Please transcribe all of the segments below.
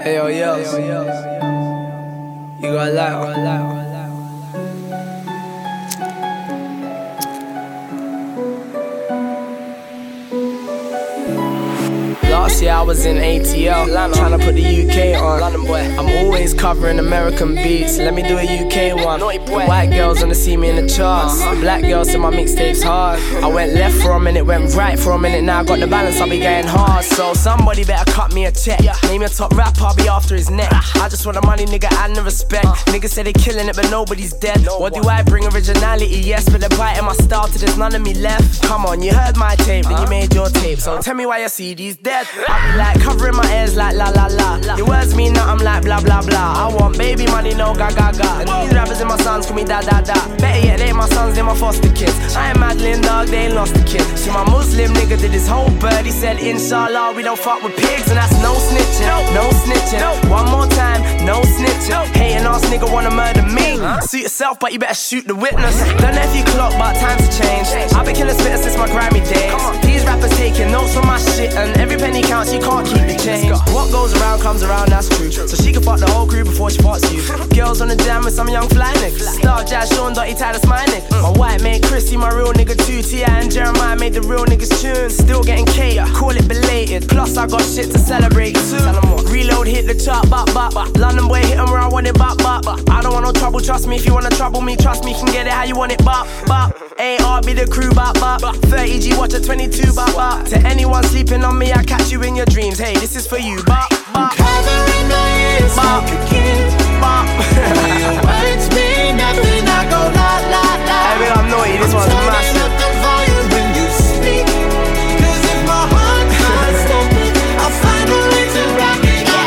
Hey yo, you got a lot. Last year I was in ATL, trying to put the UK on. I'm always covering American beats, let me do a UK one. White girls wanna see me in the charts, black girls say my mixtape's hard. I went left for a minute, went right for a minute, now I got the balance, I'll be going hard. So somebody better cut me a check, name your top rapper, I'll be after his neck. I just want the money, nigga, and the respect. Niggas say they killing it, but nobody's dead. What do I bring? Originality, yes, but they're biting my style till there's none of me left. Come on, you heard my tape, then you made your tape, so tell me why your CD's dead. I be like covering my ears like la la la. Your words mean nothing like blah blah blah. I want baby money, no ga ga ga. And these rappers in my sons call me da da da. Better yet, they ain't my sons, they my foster kids. I ain't Madeline, dog, they ain't lost the kid. See my Muslim nigga did his whole bird. He said inshallah we don't fuck with pigs, and that's no snitching, no snitching. One more time, no snitching. Hating ass nigga wanna murder me. Suit yourself, but you better shoot the witness. Don't know if you clock, but times have changed. I've been killing spitters since my grimy days. These rappers taking notes from my shit, and every penny counts, you can't keep the change. What goes around comes around, that's true. So she can fuck the whole crew before she fucks you. Girls on the jam with some young fly niggas. Star Jazz, Sean, Dotty, Titus, my nigga. My white mate Chrissy, my real nigga too. T.I. and Jeremiah made the real niggas tune. Still getting cater, call it belated. Plus I got shit to celebrate too. Reload hit the chart, bop. London boy hit 'em where I want it, bop. I don't want no trouble, trust me. If you wanna trouble me, trust me, you can get it how you want it, bop. AR be the crew, bop. 30G watch at 22, bop. To anyone sleeping on me, I catch you in your dreams. Hey, this is for you, bop. Covering my ears like a kid, bop. Your words mean nothing, I go la la la. Hey, big up Naughty, this one's massive. Up the volume when you speak, 'cause if my heart can't stop it, I'll find a way to rock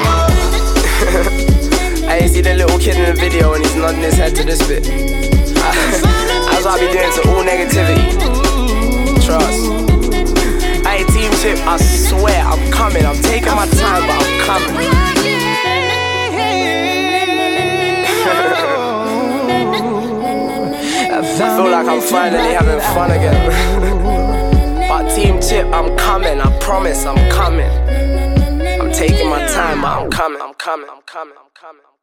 it. Hey, you see the little kid in the video and he's nodding his head to this bit. That's what I be doing to all negativity. Trust. Hey, Team Chip, I swear I'm coming. I'm taking my time, but I'm coming. I feel like I'm finally having fun again. But Team Chip, I'm coming. I promise I'm coming. I'm taking my time, but I'm coming.